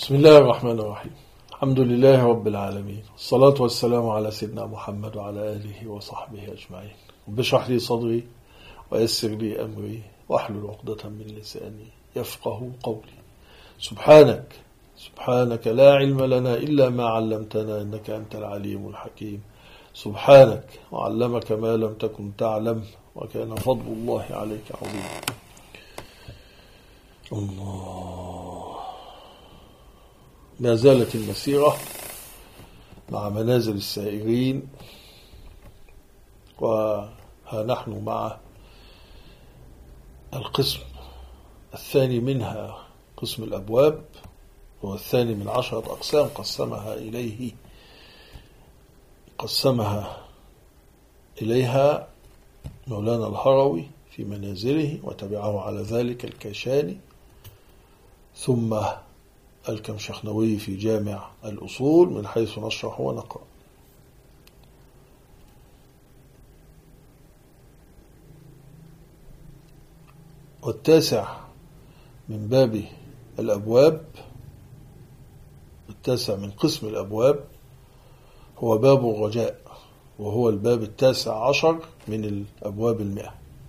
بسم الله الرحمن الرحيم. الحمد لله رب العالمين، الصلاة والسلام على سيدنا محمد وعلى آله وصحبه أجمعين. رب اشرح لي صدري ويسر لي أمري واحلل عقدة من لساني يفقه قولي. سبحانك لا علم لنا إلا ما علمتنا إنك أنت العليم الحكيم. سبحانك وعلمك ما لم تكن تعلم وكان فضل الله عليك عظيما. الله. ما زالت المسيرة مع منازل السائرين، وها نحن مع القسم الثاني منها، قسم الأبواب، هو الثاني من 10 أقسام قسمها إليها مولانا الهروي في منازله، وتبعه على ذلك الكاشاني، ثم الكمشخنوي في جامع الأصول من حيث نشرح ونقرأ. والتاسع من باب الأبواب، التاسع من قسم الأبواب هو باب الرجاء، وهو الباب 19 من الأبواب 100.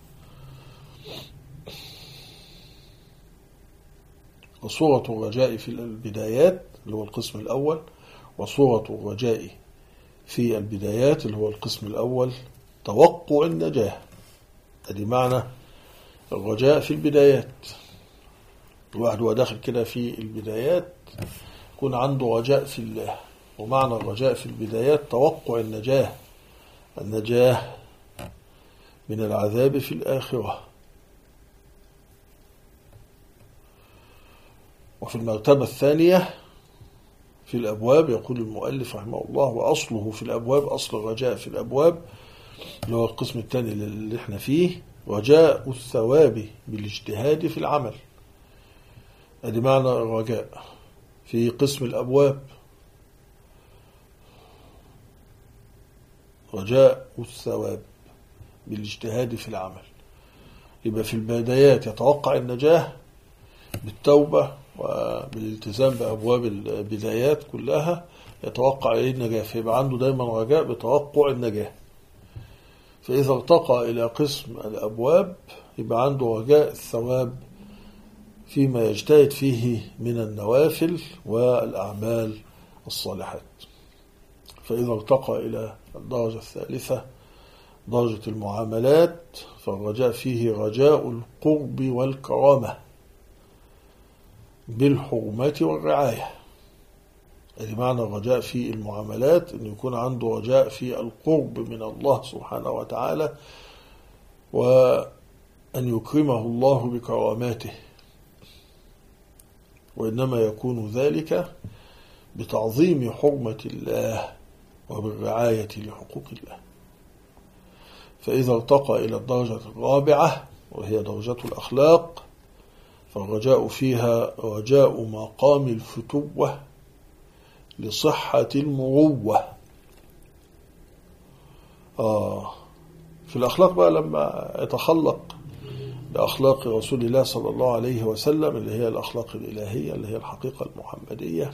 وصورة الرجاء في البدايات اللي هو القسم الأول، وصورة الرجاء في البدايات اللي هو القسم الأول توقع النجاة. هذه معنى الرجاء في البدايات. الواحد هو داخل كده في البدايات يكون عنده رجاء في الله، ومعنى الرجاء في البدايات توقع النجاة من العذاب في الآخرة. وفي المرتبة الثانية في الأبواب يقول المؤلف رحمه الله: وأصله في الأبواب، أصل الرجاء في الأبواب اللي هو القسم الثاني اللي احنا فيه، رجاء الثواب بالاجتهاد في العمل. هذا معنى الرجاء في قسم الأبواب، رجاء الثواب بالاجتهاد في العمل. يبقى في البدايات يتوقع النجاة بالتوبة وبالالتزام بأبواب البدايات كلها، يتوقع النجاة، فيبقى عنده دايما رجاء بتوقع النجاة. فإذا ارتقى إلى قسم الأبواب يبقى عنده رجاء الثواب فيما يجتهد فيه من النوافل والأعمال الصالحات. فإذا ارتقى إلى الدرجة الثالثة، درجة المعاملات، فالرجاء فيه رجاء القرب والكرامة بالحرمة والرعاية. هذا معنى الرجاء في المعاملات، أن يكون عنده رجاء في القرب من الله سبحانه وتعالى، وأن يكرمه الله بكراماته، وإنما يكون ذلك بتعظيم حرمة الله وبالرعاية لحقوق الله. فإذا ارتقى إلى الدرجة الرابعة وهي درجة الأخلاق، فالرجاء فيها رجاء مقام الفتوة لصحة المروة. في الأخلاق بقى لما يتخلق بأخلاق رسول الله صلى الله عليه وسلم، اللي هي الأخلاق الإلهية، اللي هي الحقيقة المحمدية،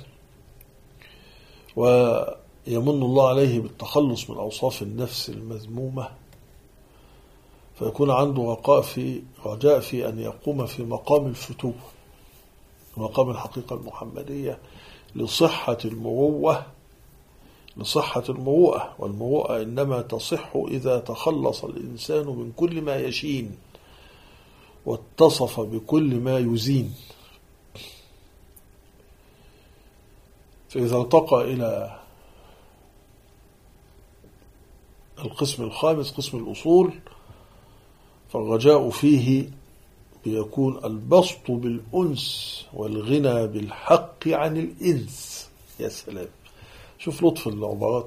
ويمن الله عليه بالتخلص من أوصاف النفس المذمومة، فيكون عنده رجاء في أن يقوم في مقام الفتوة، مقام الحقيقة المحمدية، لصحة المروءة. والمروءة إنما تصح إذا تخلص الإنسان من كل ما يشين واتصف بكل ما يزين. فإذا ارتقى إلى القسم الخامس، قسم الأصول، فالرجاء فيه بيكون البسط بالأنس والغنى بالحق عن الإنس. يا سلام، شوف لطف العبارات.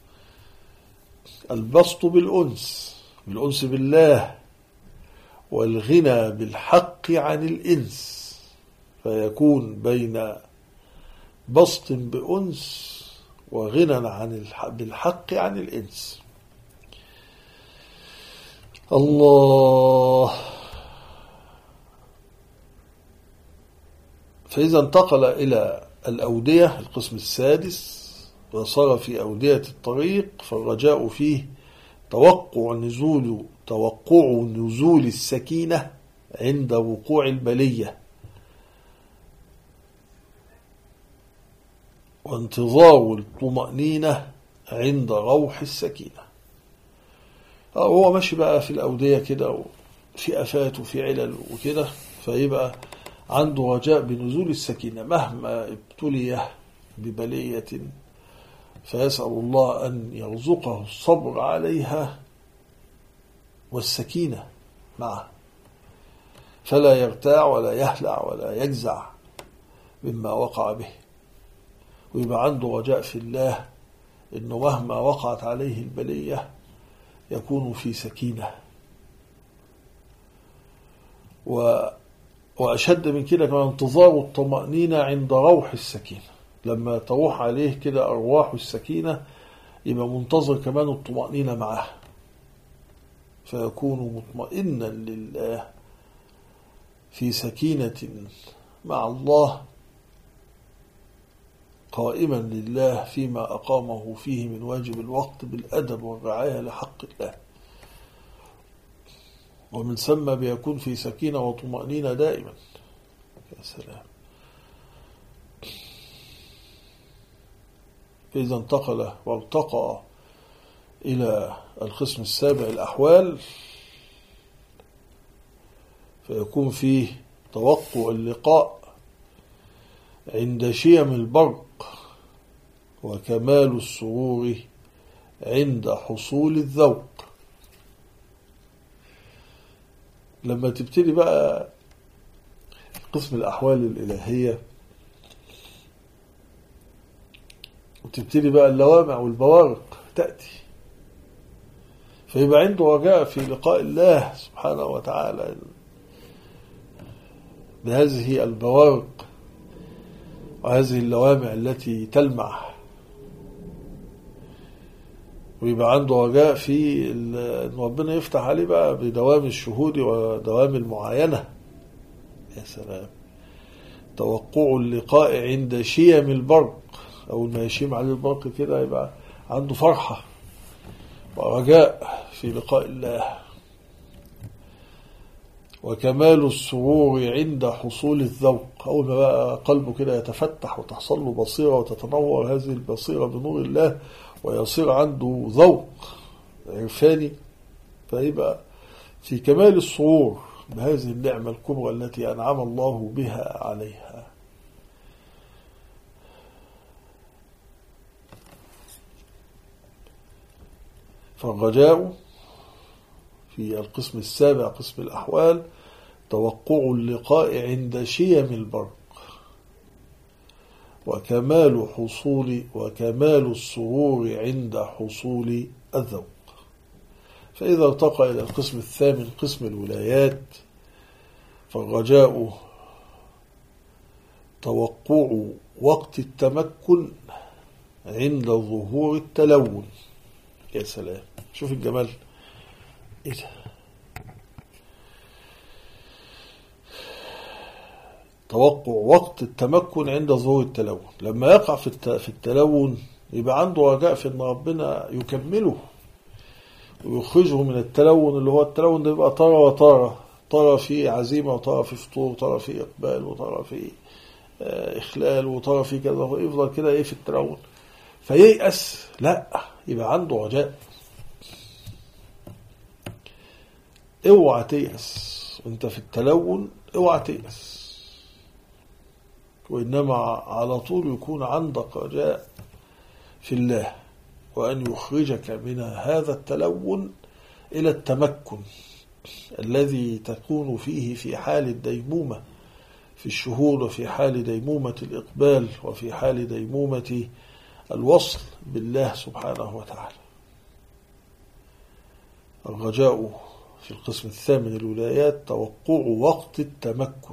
البسط بالأنس بالله، والغنى بالحق عن الإنس، فيكون بين بسط بأنس وغنى بالحق عن الإنس. الله. فإذا انتقل إلى الأودية القسم السادس، وصار في أودية الطريق، فالرجاء فيه توقع نزول السكينة عند وقوع البلية، وانتظار الطمأنينة عند روح السكينة. هو ماشي بقى في الأودية كده، في آفات وفي علل وكده، فيبقى عنده رجاء بنزول السكينة مهما ابتلي ببلية، فيسأل الله أن يرزقه الصبر عليها والسكينة معه، فلا يرتاع ولا يهلع ولا يجزع مما وقع به، ويبقى عنده رجاء في الله إنه مهما وقعت عليه البلية يكون في سكينة. وأشد من كده كمان انتظار الطمأنينة عند روح السكينة، لما تروح عليه كده أرواح السكينة يبقى منتظر كمان الطمأنينة معه، فيكون مطمئنا لله في سكينة مع الله، قائما لله فيما أقامه فيه من واجب الوقت بالأدب والرعاية لحق الله، ومن ثم بيكون في سكينة وطمأنينة دائما. يا سلام. إذا انتقل وارتقى إلى القسم السابع الأحوال، فيكون فيه توقع اللقاء عند شيم البرق، وكمال السرور عند حصول الذوق. لما تبتدي بقى قسم الأحوال الإلهية وتبتدي بقى اللوامع والبوارق تأتي، فيبقى عنده رجاء في لقاء الله سبحانه وتعالى بهذه البوارق وهذه اللوامع التي تلمع، ويبقى عنده رجاء في أن ربنا يفتح عليه بقى بدوام الشهود ودوام المعاينة. يا سلام. توقع اللقاء عند شيم البرق، أول ما يشيم عليه البرق كده يبقى عنده فرحة ورجاء في لقاء الله. وكمال السرور عند حصول الذوق، أول ما بقى قلبه كده يتفتح وتحصل له بصيرة وتتنور هذه البصيرة بنور الله ويصير عنده ذوق عرفاني، فيبقى في كمال السرور بهذه النعمة الكبرى التي أنعم الله بها عليها. فالرجاء في القسم السابع قسم الأحوال توقع اللقاء عند شيم البرق، وكمال السرور عند حصول الذوق. فإذا ارتقى إلى القسم الثامن قسم الولايات، فالرجاء توقع وقت التمكن عند ظهور التلون. يا سلام، شوف الجمال. إيه ده؟ توقع وقت التمكن عند ظهور التلون، لما يقع في التلون يبقى عنده رجاء في أن ربنا يكمله ويخرجه من التلون، اللي هو التلون ده يبقى طرى وطرى، طرى فيه عزيمة وطرى فيه فطور وطرى فيه إقبال وطرى فيه إخلال وطرى فيه كذا، ويفضل كده إيه في التلون فييأس. لا، يبقى عنده رجاء. اوعى تيأس وانت في التلون، اوعى تيأس، وإنما على طول يكون عندك رجاء في الله، وأن يخرجك من هذا التلون إلى التمكن الذي تكون فيه في حال الديمومة في الشهود، وفي حال ديمومة الإقبال، وفي حال ديمومة الوصل بالله سبحانه وتعالى. الرجاء في القسم الثامن الولايات توقع وقت التمكن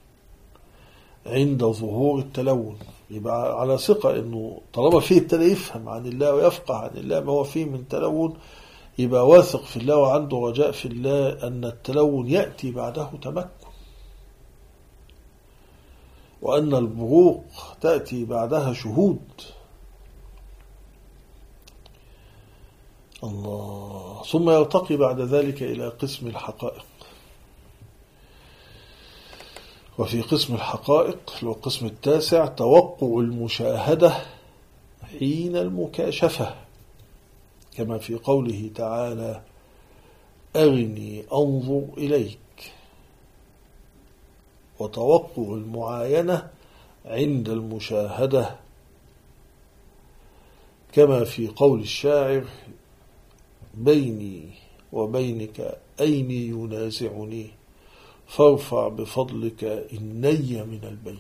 عند ظهور التلون، يبقى على ثقة انه طالما فيه ابتدى يفهم عن الله ويفقه عن الله ما هو فيه من تلون، يبقى واثق في الله وعنده رجاء في الله أن التلون يأتي بعده تمكن. وأن البروق تأتي بعدها شهود. الله. ثم يرتقي بعد ذلك إلى قسم الحقائق. وفي قسم الحقائق اللي هو القسم التاسع توقع المشاهدة حين المكاشفة، كما في قوله تعالى أرني أنظر إليك. وتوقع المعاينة عند المشاهدة، كما في قول الشاعر بيني وبينك أين ينازعني فارفع بفضلك إني من البين.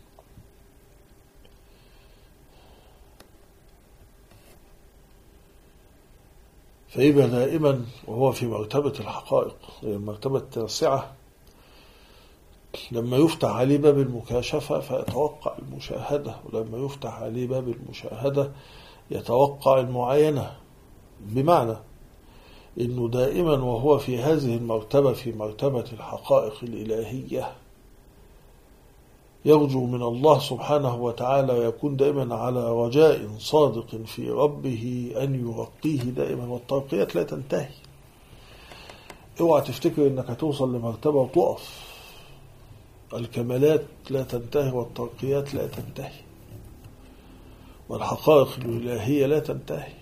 فيبقى دائما وهو في مرتبة الحقائق، المرتبة التاسعة، لما يفتح عليه باب المكاشفة فيتوقع المشاهدة، ولما يفتح عليه باب المشاهدة يتوقع المعاينة، بمعنى إنه دائما وهو في هذه المرتبة، في مرتبة الحقائق الإلهية، يرجو من الله سبحانه وتعالى ويكون دائما على رجاء صادق في ربه أن يرقيه دائما، والترقيات لا تنتهي. اوعى تفتكر انك هتوصل لمرتبة وتقف، الكمالات لا تنتهي والترقيات لا تنتهي والحقائق الإلهية لا تنتهي،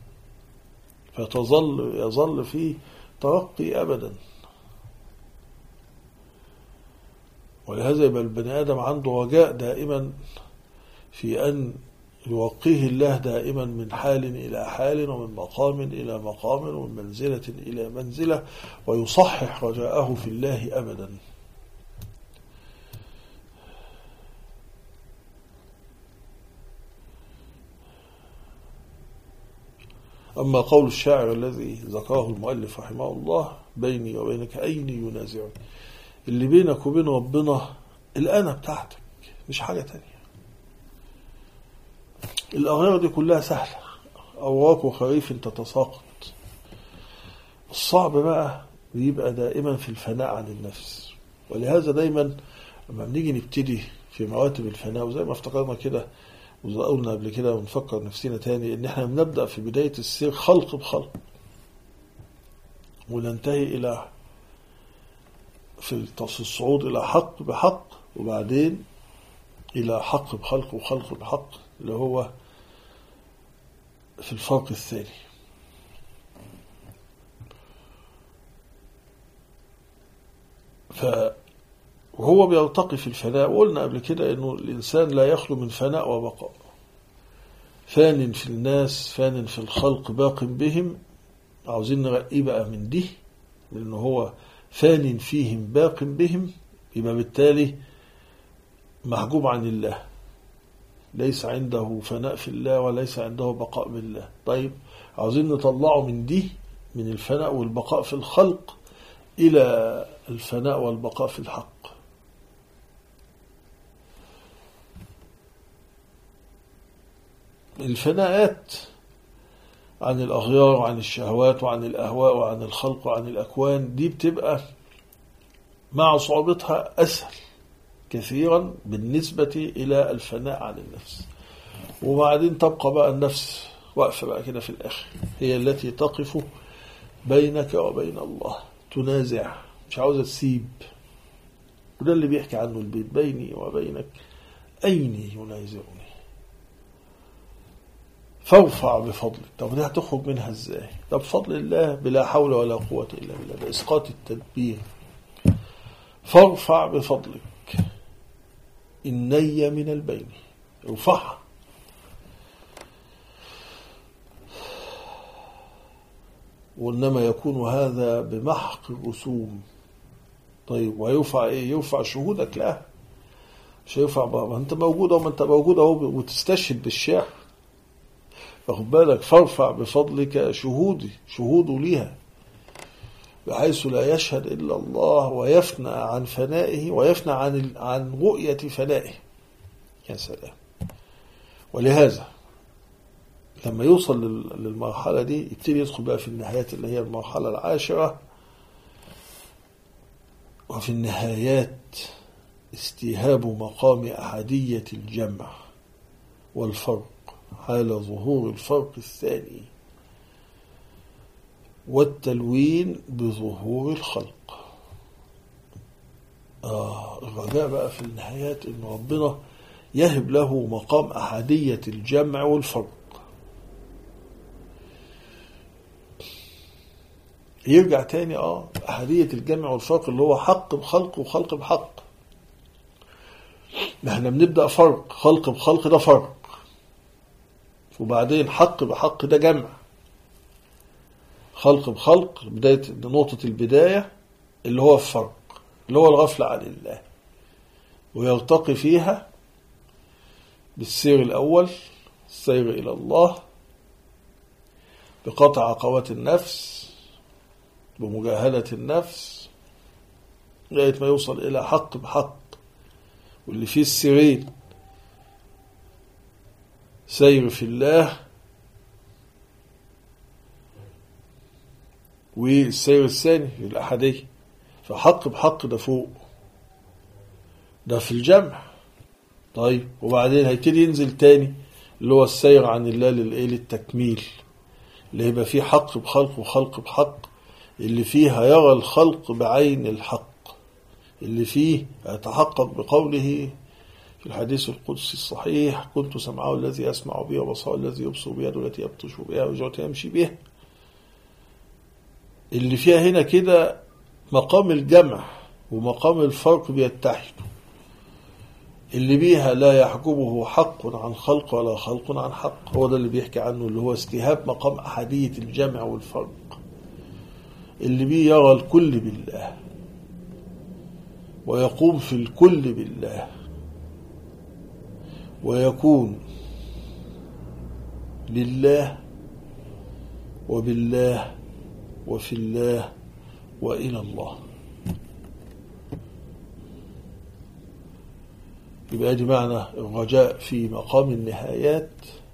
يظل فيه ترقي أبدا. ولهذا يبقى البني آدم عنده رجاء دائما في أن يوقيه الله دائما من حال إلى حال، ومن مقام إلى مقام، ومن منزلة إلى منزلة، ويصحح رجاءه في الله أبدا. أما قول الشاعر الذي ذكره المؤلف رحمه الله بيني وبينك أين ينازعني، اللي بينك وبين ربنا الأنا بتاعتك، مش حاجة تانية. الأغيار دي كلها سهلة، أوراق وخريف تتساقط. الصعب بقى بيبقى دائما في الفناء عن النفس. ولهذا دايما لما بنيجي نبتدي في مراتب الفناء، وزي ما افتكرنا كده وقلنا قبل كده ونفكر نفسنا تاني، ان احنا بنبدأ في بداية السير خلق بخلق، وننتهي إلى في الصعود إلى حق بحق، وبعدين إلى حق بخلق وخلق بحق، اللي هو في الفرق الثاني. وهو بيرتقي في الفناء، وقلنا قبل كده انه الانسان لا يخلو من فناء وبقاء، فان في الناس فان في الخلق باق بهم. عاوزين نرقيه بقى من دي، لانه هو فان فيهم باق بهم، يبقى بالتالي محجوب عن الله، ليس عنده فناء في الله وليس عنده بقاء بالله. طيب عاوزين نطلعه من دي، من الفناء والبقاء في الخلق، إلى الفناء والبقاء في الحق. الفناءات عن الأغيار وعن الشهوات وعن الأهواء وعن الخلق وعن الأكوان دي بتبقى مع صعوبتها أسهل كثيرا بالنسبة إلى الفناء عن النفس. وبعدين تبقى بقى النفس واقفة بقى كده في الآخر، هي التي تقف بينك وبين الله، تنازع، مش عاوزة تسيب. وده اللي بيحكي عنه البيت بيني وبينك أين ينازعني فارفع بفضلك. طب دي هتخرج منها ازاي؟ طب بفضل الله، بلا حول ولا قوة إلا بالله، بإسقاط التدبير. فارفع بفضلك إني من البين، ارفعها. وإنما يكون هذا بمحق الرسوم. طيب ويرفع ايه؟ يرفع شهودك لها، مش هيرفع ما انت موجود وما انت موجود اهو وتستشهد بالشعر، واخد بالك؟ فارفع بفضلك شهوده ليها، بحيث لا يشهد إلا الله ويفنى عن فنائه ويفنى عن رؤية فنائه. يا سلام. ولهذا لما يوصل للمرحلة دي يبتدي يدخل بقى في النهايات اللي هي المرحلة العاشرة. وفي النهايات استيهاب مقام أحدية الجمع والفرق حال ظهور الفرق الثاني، والتلوين بظهور الخلق. الرجاء بقى في النهايات إن ربنا يهب له مقام أحدية الجمع والفرق. يرجع تاني أحدية الجمع والفرق اللي هو حق بخلق وخلق بحق. احنا بنبدأ فرق، خلق بخلق ده فرق، وبعدين حق بحق ده جمع. خلق بخلق بداية نقطة البداية اللي هو الفرق، اللي هو الغفلة عن الله، ويرتقي فيها بالسير الأول، السير إلى الله بقطع عقبات النفس، بمجاهدة النفس، لغاية ما يوصل إلى حق بحق، واللي فيه السيرين، سير في الله والسير الثاني الأحدية. فحق بحق ده فوق، ده في الجمع. طيب وبعدين هيبتدي ينزل تاني اللي هو السير عن الله للتكميل، اللي يبقى فيه حق بخلق وخلق بحق، اللي فيه هيرى الخلق بعين الحق، اللي فيه يتحقق بقوله في الحديث القدسي الصحيح: كنت سمعه الذي يسمع به وبصره الذي يبصر بها والتي يبطش بها ورجلته يمشي بها. اللي فيها هنا كده مقام الجمع ومقام الفرق بيتحدوا، اللي بيها لا يحجبه حق عن خلق ولا خلق عن حق. هو ده اللي بيحكي عنه، اللي هو استيهاب مقام أحدية الجمع والفرق، اللي بيه يرى الكل بالله ويقوم في الكل بالله ويكون لله وبالله وفي الله وإلى الله. يبقى دي معنى الرجاء في مقام النهايات: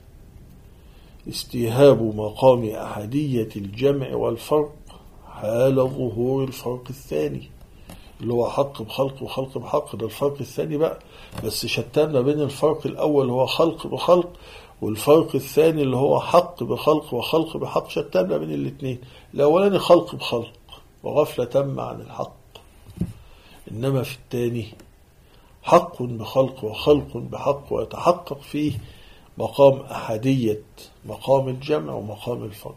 استيهاب مقام أحدية الجمع والفرق حال ظهور الفرق الثاني، اللي هو حق بخلق وخلق بحق. ده الفرق الثاني بقى، بس شتان ما بين الفرق الأول اللي هو خلق بخلق والفرق الثاني اللي هو حق بخلق وخلق بحق. شتان ما بين الاثنين. الأولاني خلق بخلق وغفلة تم عن الحق، إنما في الثاني حق بخلق وخلق بحق، ويتحقق فيه مقام أحدية مقام الجمع ومقام الفرق.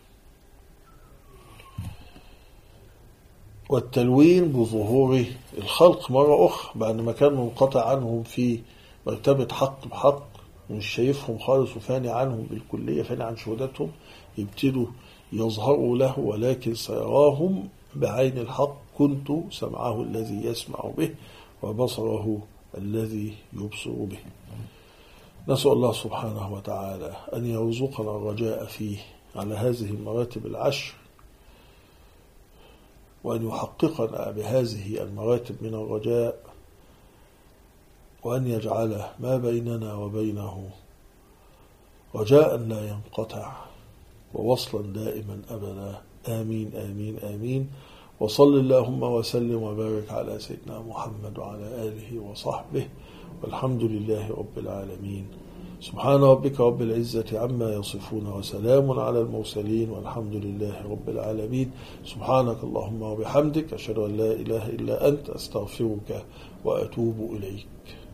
والتلوين بظهور الخلق مرة أخرى بعد ما كان منقطع عنهم في مرتبة حق بحق، مش شايفهم خالص وفاني عنهم بالكلية، فاني عن شهودتهم، يبتدوا يظهروا له ولكن سيراهم بعين الحق: كنت سمعه الذي يسمع به وبصره الذي يبصر به. نسأل الله سبحانه وتعالى أن يرزقنا الرجاء فيه على هذه المراتب العشر، وأن يحققنا بهذه المراتب من الرجاء، وأن يجعل ما بيننا وبينه رجاء لا ينقطع ووصلا دائما أبدا. آمين آمين آمين. وصل اللهم وسلم وبارك على سيدنا محمد وعلى آله وصحبه، والحمد لله رب العالمين. سبحان ربك رب العزة عما يصفون وسلام على المرسلين والحمد لله رب العالمين. سبحانك اللهم وبحمدك، أشهد أن لا إله إلا أنت، أستغفرك وأتوب إليك.